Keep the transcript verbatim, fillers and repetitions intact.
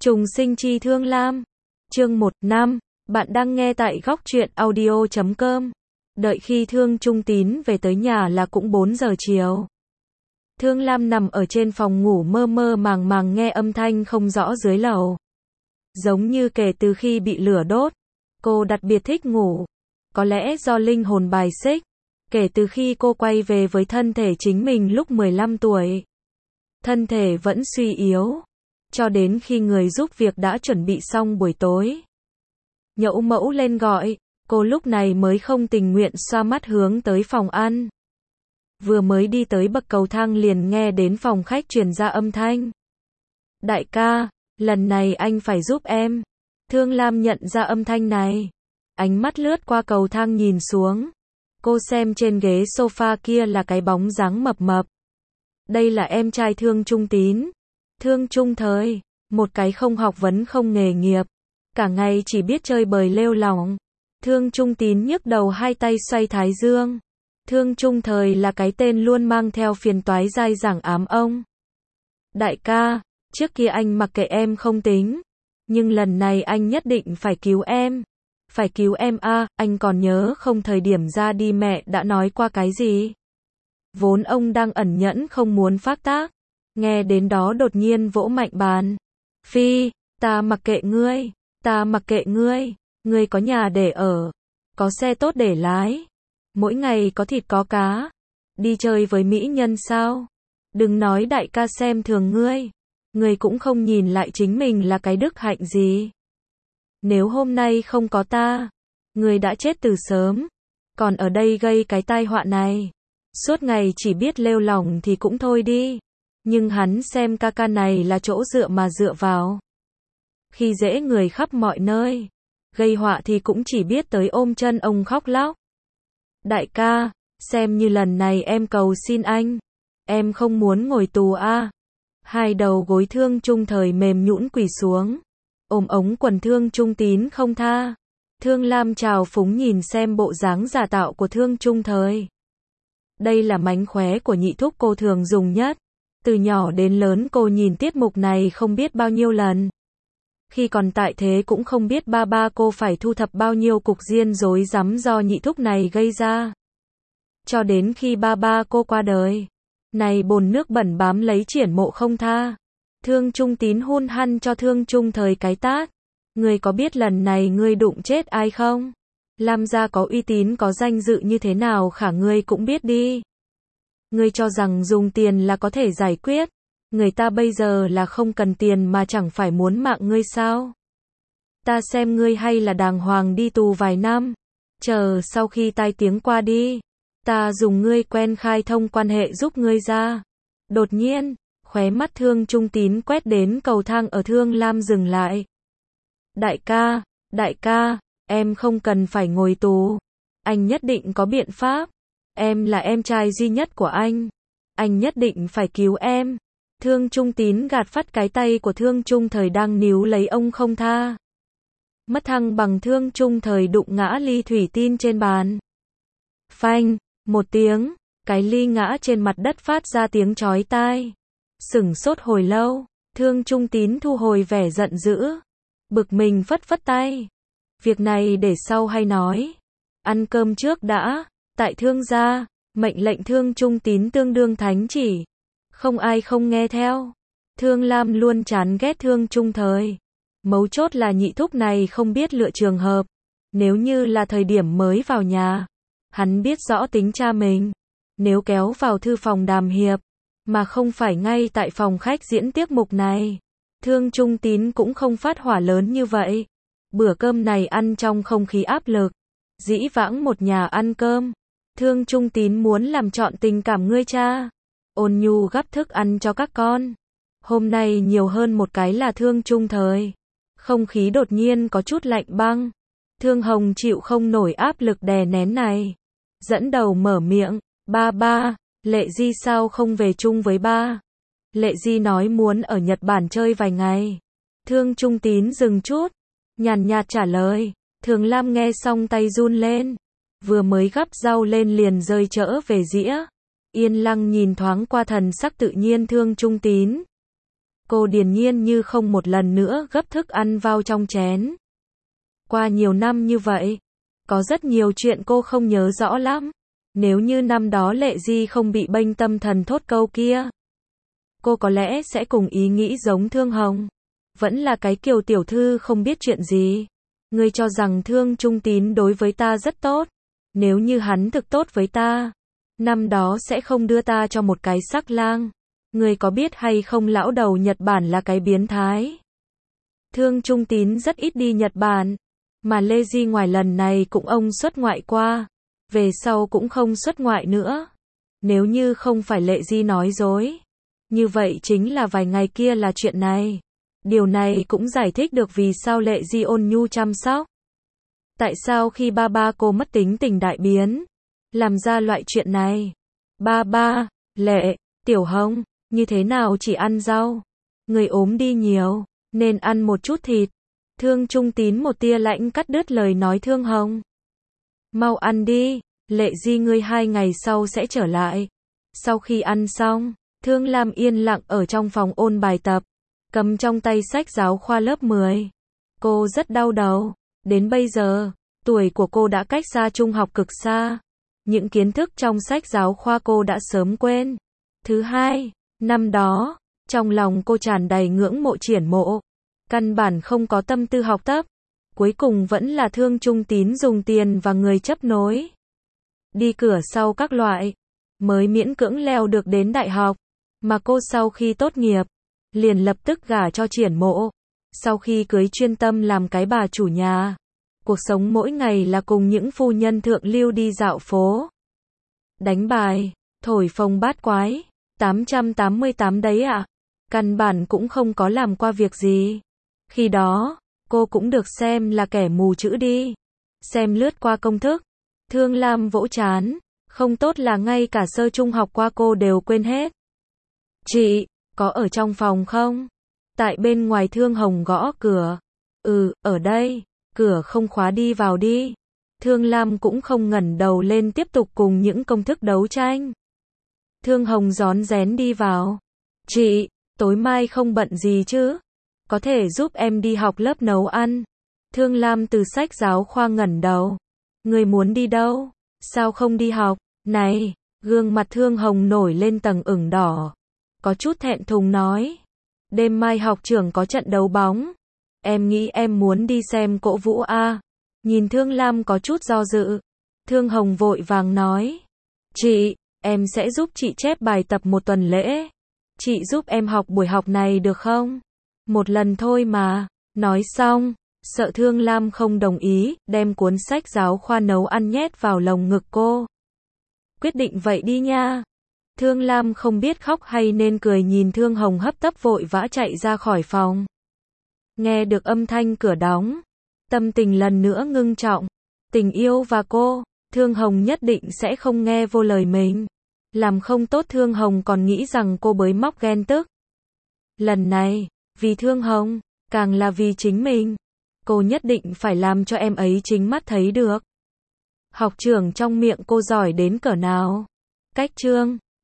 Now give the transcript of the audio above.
Trùng sinh chi Thương Lam. Chương một năm. Bạn đang nghe tại góc truyện audio chấm com. Đợi khi Thương Trung Tín về tới nhà là cũng bốn giờ chiều. Thương Lam nằm ở trên phòng ngủ mơ mơ màng màng nghe âm thanh không rõ dưới lầu. Giống như kể từ khi bị lửa đốt, cô đặc biệt thích ngủ. Có lẽ do linh hồn bài xích. Kể từ khi cô quay về với thân thể chính mình lúc mười lăm tuổi. Thân thể vẫn suy yếu. Cho đến khi người giúp việc đã chuẩn bị xong buổi tối. Nhẫu mẫu lên gọi, cô lúc này mới không tình nguyện xoa mắt hướng tới phòng ăn. Vừa mới đi tới bậc cầu thang liền nghe đến phòng khách truyền ra âm thanh. Đại ca, lần này anh phải giúp em. Thương Lam nhận ra âm thanh này. Ánh mắt lướt qua cầu thang nhìn xuống. Cô xem trên ghế sofa kia là cái bóng dáng mập mập. Đây là em trai Thương Trung Tín. Thương Trung Thời, một cái không học vấn không nghề nghiệp. Cả ngày chỉ biết chơi bời lêu lỏng. Thương Trung Tín nhức đầu hai tay xoay thái dương. Thương Trung Thời là cái tên luôn mang theo phiền toái dai dẳng ám ông. Đại ca, trước kia anh mặc kệ em không tính. Nhưng lần này anh nhất định phải cứu em. Phải cứu em a, à, anh còn nhớ không thời điểm ra đi mẹ đã nói qua cái gì? Vốn ông đang ẩn nhẫn không muốn phát tác. Nghe đến đó đột nhiên vỗ mạnh bàn. Phi, ta mặc kệ ngươi, ta mặc kệ ngươi, ngươi có nhà để ở, có xe tốt để lái, mỗi ngày có thịt có cá, đi chơi với mỹ nhân sao? Đừng nói đại ca xem thường ngươi, ngươi cũng không nhìn lại chính mình là cái đức hạnh gì. Nếu hôm nay không có ta, ngươi đã chết từ sớm, còn ở đây gây cái tai họa này. Suốt ngày chỉ biết lêu lỏng thì cũng thôi đi. Nhưng hắn xem ca ca này là chỗ dựa mà dựa vào. Khi dễ người khắp mọi nơi. Gây họa thì cũng chỉ biết tới ôm chân ông khóc lóc. Đại ca, xem như lần này em cầu xin anh. Em không muốn ngồi tù a. À. Hai đầu gối Thương Trung Thời mềm nhũn quỳ xuống. Ôm ống quần Thương Trung Tín không tha. Thương Lam trào phúng nhìn xem bộ dáng giả tạo của Thương Trung Thời. Đây là mánh khóe của nhị thúc cô thường dùng nhất. Từ nhỏ đến lớn cô nhìn tiết mục này không biết bao nhiêu lần. Khi còn tại thế cũng không biết ba ba cô phải thu thập bao nhiêu cục diên rối rắm do nhị thúc này gây ra. Cho đến khi ba ba cô qua đời. Này bồn nước bẩn bám lấy Triển Mộ không tha. Thương Trung Tín hun hăn cho Thương Trung Thời cái tát. Ngươi có biết lần này ngươi đụng chết ai không? Lam gia có uy tín có danh dự như thế nào khả ngươi cũng biết đi. Ngươi cho rằng dùng tiền là có thể giải quyết. Người ta bây giờ là không cần tiền mà chẳng phải muốn mạng ngươi sao? Ta xem ngươi hay là đàng hoàng đi tù vài năm. Chờ sau khi tai tiếng qua đi. Ta dùng ngươi quen khai thông quan hệ giúp ngươi ra. Đột nhiên, khóe mắt Thương Trung Tín quét đến cầu thang ở Thương Lam dừng lại. Đại ca, đại ca, em không cần phải ngồi tù. Anh nhất định có biện pháp. Em là em trai duy nhất của anh. Anh nhất định phải cứu em. Thương Trung Tín gạt phắt cái tay của Thương Trung Thời đang níu lấy ông không tha. Mất thăng bằng Thương Trung Thời đụng ngã ly thủy tinh trên bàn. Phanh, một tiếng, cái ly ngã trên mặt đất phát ra tiếng chói tai. Sửng sốt hồi lâu, Thương Trung Tín thu hồi vẻ giận dữ. Bực mình phất phất tay. Việc này để sau hay nói. Ăn cơm trước đã. Tại Thương gia, mệnh lệnh Thương Trung Tín tương đương thánh chỉ. Không ai không nghe theo. Thương Lam luôn chán ghét Thương Trung Thời. Mấu chốt là nhị thúc này không biết lựa trường hợp. Nếu như là thời điểm mới vào nhà, hắn biết rõ tính cha mình. Nếu kéo vào thư phòng đàm hiệp, mà không phải ngay tại phòng khách diễn tiết mục này, Thương Trung Tín cũng không phát hỏa lớn như vậy. Bữa cơm này ăn trong không khí áp lực. Dĩ vãng một nhà ăn cơm. Thương Trung Tín muốn làm trọn tình cảm ngươi cha. Ôn nhu gắp thức ăn cho các con. Hôm nay nhiều hơn một cái là Thương Trung Thời. Không khí đột nhiên có chút lạnh băng. Thương Hồng chịu không nổi áp lực đè nén này. Dẫn đầu mở miệng. Ba ba, Lệ Di sao không về chung với ba? Lệ Di nói muốn ở Nhật Bản chơi vài ngày. Thương Trung Tín dừng chút. Nhàn nhạt trả lời. Thường Lam nghe xong tay run lên. Vừa mới gắp rau lên liền rơi chỡ về dĩa. Yên lặng nhìn thoáng qua thần sắc tự nhiên Thương Trung Tín. Cô điềm nhiên như không một lần nữa gấp thức ăn vào trong chén. Qua nhiều năm như vậy, có rất nhiều chuyện cô không nhớ rõ lắm. Nếu như năm đó Lệ Di không bị bênh tâm thần thốt câu kia, cô có lẽ sẽ cùng ý nghĩ giống Thương Hồng. Vẫn là cái kiểu tiểu thư không biết chuyện gì. Ngươi cho rằng Thương Trung Tín đối với ta rất tốt. Nếu như hắn thực tốt với ta, năm đó sẽ không đưa ta cho một cái sắc lang. Ngươi có biết hay không lão đầu Nhật Bản là cái biến thái. Thương Trung Tín rất ít đi Nhật Bản. Mà Lê Di ngoài lần này cũng ông xuất ngoại qua. Về sau cũng không xuất ngoại nữa. Nếu như không phải Lệ Di nói dối, như vậy chính là vài ngày kia là chuyện này. Điều này cũng giải thích được vì sao Lệ Di ôn nhu chăm sóc. Tại sao khi ba ba cô mất tính tình đại biến, làm ra loại chuyện này. Ba ba, Lệ, Tiểu Hồng, như thế nào chỉ ăn rau? Người ốm đi nhiều, nên ăn một chút thịt. Thương Trung Tín một tia lạnh cắt đứt lời nói Thương Hồng. Mau ăn đi, Lệ Di ngươi hai ngày sau sẽ trở lại. Sau khi ăn xong, Thương Lam yên lặng ở trong phòng ôn bài tập, cầm trong tay sách giáo khoa lớp mười. Cô rất đau đầu. Đến bây giờ, tuổi của cô đã cách xa trung học cực xa. Những kiến thức trong sách giáo khoa cô đã sớm quên. Thứ hai, năm đó, trong lòng cô tràn đầy ngưỡng mộ Triển Mộ. Căn bản không có tâm tư học tập. Cuối cùng vẫn là Thương Trung Tín dùng tiền và người chấp nối. Đi cửa sau các loại, mới miễn cưỡng leo được đến đại học. Mà cô sau khi tốt nghiệp, liền lập tức gả cho Triển Mộ. Sau khi cưới chuyên tâm làm cái bà chủ nhà. Cuộc sống mỗi ngày là cùng những phu nhân thượng lưu đi dạo phố, đánh bài, thổi phồng bát quái. tám trăm tám mươi tám đấy ạ. À? Căn bản cũng không có làm qua việc gì. Khi đó, cô cũng được xem là kẻ mù chữ đi. Xem lướt qua công thức. Thương Lam vỗ chán. Không tốt là ngay cả sơ trung học qua cô đều quên hết. Chị, có ở trong phòng không? Tại bên ngoài Thương Hồng gõ cửa. Ừ, ở đây. Cửa không khóa, đi vào đi. Thương Lam cũng không ngẩng đầu lên tiếp tục cùng những công thức đấu tranh. Thương Hồng rón rén đi vào. Chị, tối mai không bận gì chứ? Có thể giúp em đi học lớp nấu ăn. Thương Lam từ sách giáo khoa ngẩng đầu. Người muốn đi đâu? Sao không đi học? Này, gương mặt Thương Hồng nổi lên tầng ửng đỏ. Có chút thẹn thùng nói. Đêm mai học trưởng có trận đấu bóng. Em nghĩ em muốn đi xem cổ vũ a. Nhìn Thương Lam có chút do dự. Thương Hồng vội vàng nói. Chị, em sẽ giúp chị chép bài tập một tuần lễ. Chị giúp em học buổi học này được không? Một lần thôi mà. Nói xong, sợ Thương Lam không đồng ý, đem cuốn sách giáo khoa nấu ăn nhét vào lồng ngực cô. Quyết định vậy đi nha. Thương Lam không biết khóc hay nên cười nhìn Thương Hồng hấp tấp vội vã chạy ra khỏi phòng. Nghe được âm thanh cửa đóng, tâm tình lần nữa ngưng trọng. Tình yêu và cô, Thương Hồng nhất định sẽ không nghe vô lời mình. Làm không tốt Thương Hồng còn nghĩ rằng cô bới móc ghen tức. Lần này, vì Thương Hồng, càng là vì chính mình. Cô nhất định phải làm cho em ấy chính mắt thấy được. Học trưởng trong miệng cô giỏi đến cỡ nào? Cách chương